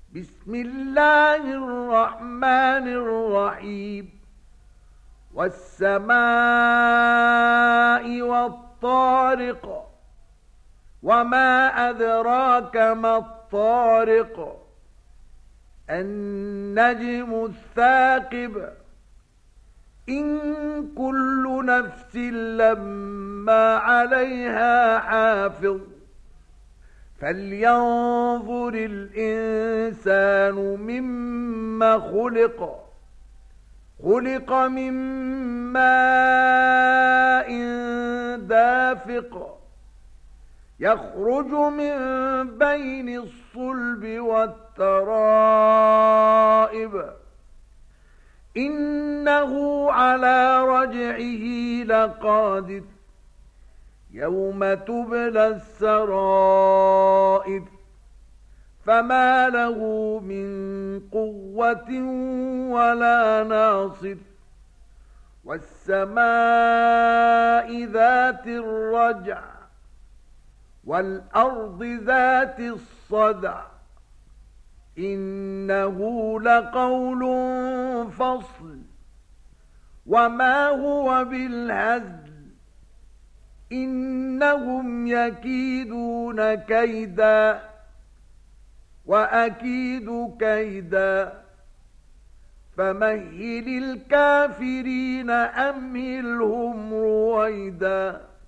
بسم الله الرحمن الرحيم والسماء والطارق وما أدراك ما الطارق النجم الثاقب إن كل نفس لما عليها حافظ فلينظر الإنسان مما خلق من ماء دافق يخرج من بين الصلب والترائب إنه على رجعه لقادر يوم تبلى السرائر فما له من قوة ولا ناصر والسماء ذات الرجع والأرض ذات الصدع إنه لقول فصل وما هو بالهزل إنهم يكيدون كيدا وأكيد كيدا فمهل الكافرين أمهلهم رويدا